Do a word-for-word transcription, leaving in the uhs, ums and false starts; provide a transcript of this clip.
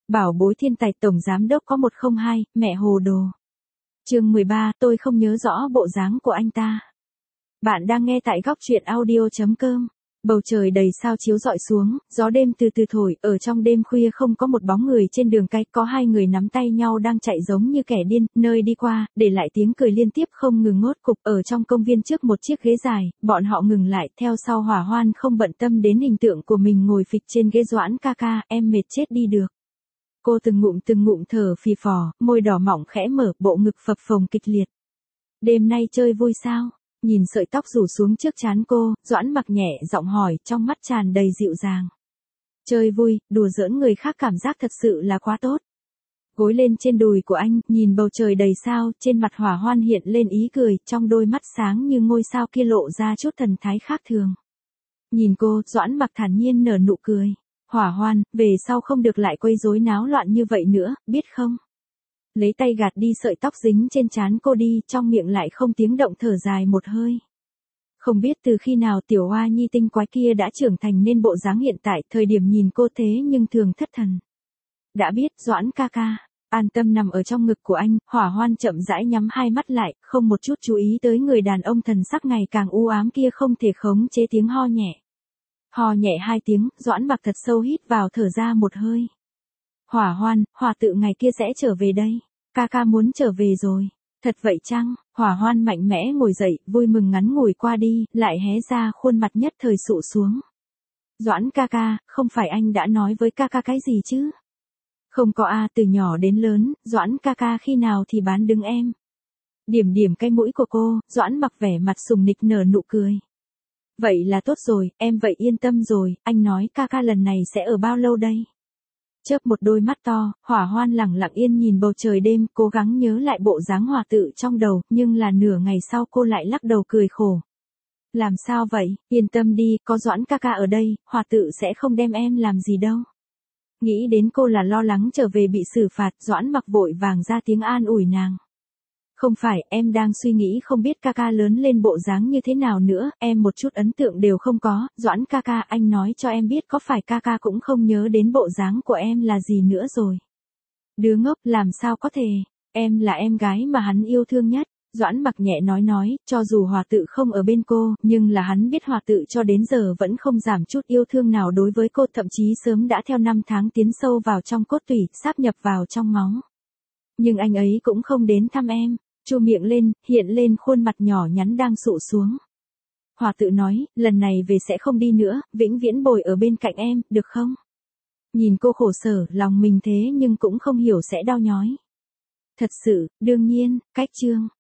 Bảo bối thiên tài tổng giám đốc có một không hai, mẹ hồ đồ. Chương mười ba, tôi không nhớ rõ bộ dáng của anh ta. Bạn đang nghe tại góc truyện audio chấm com. Bầu trời đầy sao chiếu rọi xuống, gió đêm từ từ thổi, ở trong đêm khuya không có một bóng người trên đường cái, có hai người nắm tay nhau đang chạy giống như kẻ điên, nơi đi qua, để lại tiếng cười liên tiếp không ngừng ngốt cục. Ở trong công viên trước một chiếc ghế dài, bọn họ ngừng lại, theo sau Hỏa Hoan không bận tâm đến hình tượng của mình ngồi phịch trên ghế. Doãn ca ca, em mệt chết đi được. Cô từng ngụm từng ngụm thở phì phò, môi đỏ mỏng khẽ mở, bộ ngực phập phồng kịch liệt. Đêm nay chơi vui sao? Nhìn sợi tóc rủ xuống trước trán cô, Doãn Mặc nhẹ giọng hỏi, trong mắt tràn đầy dịu dàng. Chơi vui, đùa giỡn người khác cảm giác thật sự là quá tốt. Gối lên trên đùi của anh, nhìn bầu trời đầy sao, trên mặt Hỏa Hoan hiện lên ý cười, trong đôi mắt sáng như ngôi sao kia lộ ra chút thần thái khác thường. Nhìn cô, Doãn Mặc thản nhiên nở nụ cười. Hỏa Hoan, về sau không được lại quấy rối náo loạn như vậy nữa, biết không? Lấy tay gạt đi sợi tóc dính trên trán cô đi, trong miệng lại không tiếng động thở dài một hơi. Không biết từ khi nào tiểu hoa nhi tinh quái kia đã trưởng thành nên bộ dáng hiện tại, thời điểm nhìn cô thế nhưng thường thất thần. Đã biết, Doãn ca ca, an tâm nằm ở trong ngực của anh. Hỏa Hoan chậm rãi nhắm hai mắt lại, không một chút chú ý tới người đàn ông thần sắc ngày càng u ám kia, không thể khống chế tiếng ho nhẹ. Ho nhẹ hai tiếng, Doãn Mặc thật sâu hít vào, thở ra một hơi. Hỏa Hoan, Hỏa tự ngày kia sẽ trở về đây. Ca ca muốn trở về rồi. Thật vậy chăng? Hỏa Hoan mạnh mẽ ngồi dậy, vui mừng ngắn ngủi qua đi, lại hé ra khuôn mặt nhất thời sụ xuống. Doãn ca ca, không phải anh đã nói với ca ca cái gì chứ? Không có a, từ nhỏ đến lớn, Doãn ca ca khi nào thì bán đứng em. Điểm điểm cái mũi của cô, Doãn Mặc vẻ mặt sùng nịch nở nụ cười. Vậy là tốt rồi, em vậy yên tâm rồi, anh nói ca ca lần này sẽ ở bao lâu đây? Chớp một đôi mắt to, Hỏa Hoan lặng lặng yên nhìn bầu trời đêm, cố gắng nhớ lại bộ dáng Hòa tự trong đầu, nhưng là nửa ngày sau cô lại lắc đầu cười khổ. Làm sao vậy, yên tâm đi, có Doãn ca ca ở đây, Hòa tự sẽ không đem em làm gì đâu. Nghĩ đến cô là lo lắng trở về bị xử phạt, Doãn Mặc vội vàng ra tiếng an ủi nàng. Không phải, em đang suy nghĩ không biết ca ca lớn lên bộ dáng như thế nào nữa, em một chút ấn tượng đều không có. Doãn ca ca, anh nói cho em biết có phải ca ca cũng không nhớ đến bộ dáng của em là gì nữa rồi. Đứa ngốc, làm sao có thể, em là em gái mà hắn yêu thương nhất. Doãn Mặc nhẹ nói nói, cho dù Hòa tự không ở bên cô, nhưng là hắn biết Hòa tự cho đến giờ vẫn không giảm chút yêu thương nào đối với cô, thậm chí sớm đã theo năm tháng tiến sâu vào trong cốt tủy, sáp nhập vào trong máu. Nhưng anh ấy cũng không đến thăm em. Chu miệng lên, hiện lên khuôn mặt nhỏ nhắn đang sụ xuống. Hòa tự nói, lần này về sẽ không đi nữa, vĩnh viễn bồi ở bên cạnh em, được không? Nhìn cô khổ sở, lòng mình thế nhưng cũng không hiểu sẽ đau nhói. Thật sự, đương nhiên, cách chương.